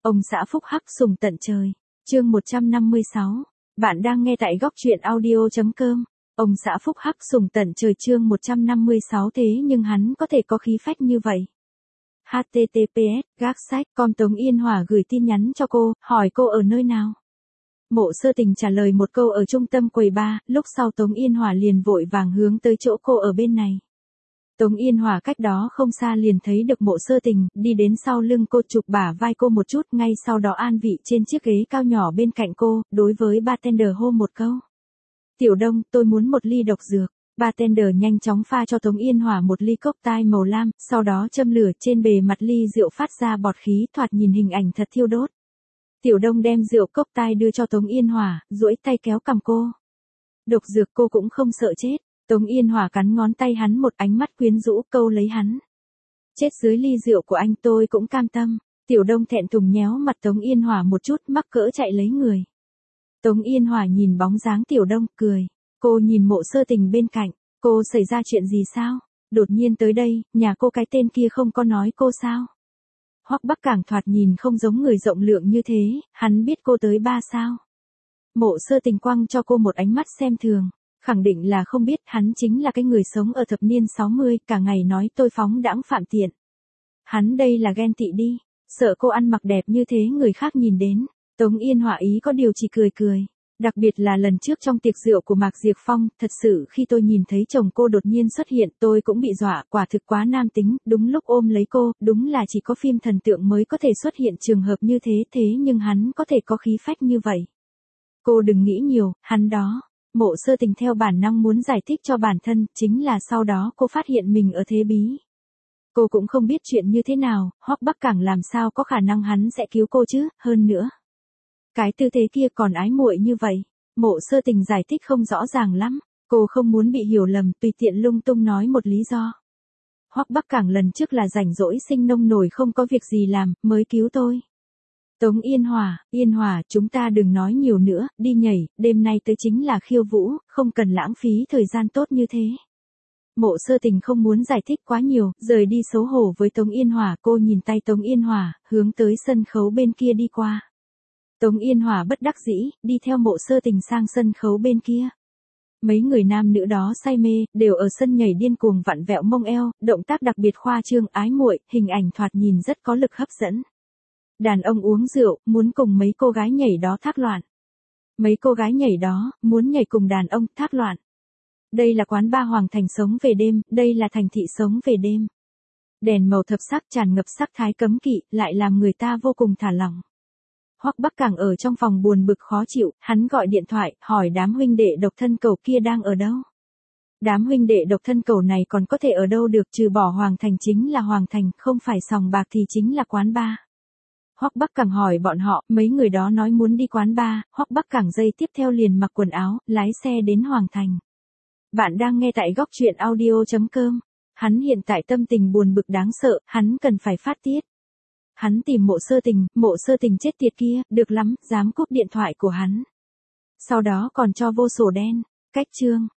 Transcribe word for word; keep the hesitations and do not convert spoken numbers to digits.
Ông xã phúc hắc sùng tận trời. Chương một trăm năm mươi sáu. Bạn đang nghe tại góc truyện audio chấm com. Ông xã phúc hắc sùng tận trời chương một trăm năm mươi sáu thế nhưng hắn có thể có khí phách như vậy. H T T P S gác sách com Tống Yên Hòa gửi tin nhắn cho cô, hỏi cô ở nơi nào. Mộ Sơ Tình trả lời một câu ở trung tâm quầy bar, lúc sau Tống Yên Hòa liền vội vàng hướng tới chỗ cô ở bên này. Tống Yên Hòa cách đó không xa liền thấy được Mộ Sơ Tình, đi đến sau lưng cô chụp bả vai cô một chút, ngay sau đó an vị trên chiếc ghế cao nhỏ bên cạnh cô, đối với bartender hô một câu. Tiểu Đông, tôi muốn một ly độc dược. Bartender nhanh chóng pha cho Tống Yên Hòa một ly cocktail màu lam, sau đó châm lửa trên bề mặt ly rượu phát ra bọt khí, thoạt nhìn hình ảnh thật thiêu đốt. Tiểu Đông đem rượu cocktail đưa cho Tống Yên Hòa, duỗi tay kéo cằm cô. Độc dược cô cũng không sợ chết. Tống Yên Hòa cắn ngón tay hắn một ánh mắt quyến rũ câu lấy hắn. Chết dưới ly rượu của anh tôi cũng cam tâm. Tiểu Đông thẹn thùng nhéo mặt Tống Yên Hòa một chút, mắc cỡ chạy lấy người. Tống Yên Hòa nhìn bóng dáng Tiểu Đông, cười. Cô nhìn Mộ Sơ Tình bên cạnh. Cô xảy ra chuyện gì sao? Đột nhiên tới đây, nhà cô cái tên kia không có nói cô sao? Hoắc Bắc Cảng thoạt nhìn không giống người rộng lượng như thế, hắn biết cô tới ba sao? Mộ Sơ Tình quăng cho cô một ánh mắt xem thường. Khẳng định là không biết, hắn chính là cái người sống ở thập niên sáu mươi, cả ngày nói tôi phóng đãng phạm tiện. Hắn đây là ghen tị đi, sợ cô ăn mặc đẹp như thế người khác nhìn đến. Tống Yên Hòa ý có điều chỉ cười cười. Đặc biệt là lần trước trong tiệc rượu của Mạc Diệp Phong, thật sự khi tôi nhìn thấy chồng cô đột nhiên xuất hiện tôi cũng bị dọa, quả thực quá nam tính, đúng lúc ôm lấy cô, đúng là chỉ có phim thần tượng mới có thể xuất hiện trường hợp như thế, thế nhưng hắn có thể có khí phách như vậy. Cô đừng nghĩ nhiều, hắn đó. Mộ Sơ Tình theo bản năng muốn giải thích cho bản thân, chính là sau đó cô phát hiện mình ở thế bí. Cô cũng không biết chuyện như thế nào, Hoắc Bắc Cảng làm sao có khả năng hắn sẽ cứu cô chứ, hơn nữa. Cái tư thế kia còn ái muội như vậy. Mộ Sơ Tình giải thích không rõ ràng lắm, cô không muốn bị hiểu lầm, tùy tiện lung tung nói một lý do. Hoắc Bắc Cảng lần trước là rảnh rỗi sinh nông nổi không có việc gì làm, mới cứu tôi. Tống Yên Hòa, Yên Hòa, chúng ta đừng nói nhiều nữa, đi nhảy, đêm nay tới chính là khiêu vũ, không cần lãng phí thời gian tốt như thế. Mộ Sơ Tình không muốn giải thích quá nhiều, rời đi xấu hổ với Tống Yên Hòa, cô nhìn tay Tống Yên Hòa, hướng tới sân khấu bên kia đi qua. Tống Yên Hòa bất đắc dĩ, đi theo Mộ Sơ Tình sang sân khấu bên kia. Mấy người nam nữ đó say mê, đều ở sân nhảy điên cuồng vặn vẹo mông eo, động tác đặc biệt khoa trương ái muội, hình ảnh thoạt nhìn rất có lực hấp dẫn. Đàn ông uống rượu, muốn cùng mấy cô gái nhảy đó thác loạn. Mấy cô gái nhảy đó, muốn nhảy cùng đàn ông thác loạn. Đây là quán bar Hoàng Thành sống về đêm, đây là thành thị sống về đêm. Đèn màu thập sắc tràn ngập sắc thái cấm kỵ, lại làm người ta vô cùng thả lỏng. Hoắc Bắc Cảng ở trong phòng buồn bực khó chịu, hắn gọi điện thoại, hỏi đám huynh đệ độc thân cầu kia đang ở đâu. Đám huynh đệ độc thân cầu này còn có thể ở đâu được, trừ bỏ Hoàng Thành chính là Hoàng Thành, không phải sòng bạc thì chính là quán bar. Hoắc Bắc Cảng hỏi bọn họ, mấy người đó nói muốn đi quán bar, Hoắc Bắc Cảng giây tiếp theo liền mặc quần áo, lái xe đến Hoàng Thành. Bạn đang nghe tại góc truyện audio chấm com. Hắn hiện tại tâm tình buồn bực đáng sợ, hắn cần phải phát tiết. Hắn tìm Mộ Sơ Tình, Mộ Sơ Tình chết tiệt kia, được lắm, dám cúp điện thoại của hắn. Sau đó còn cho vô sổ đen. Cách chương.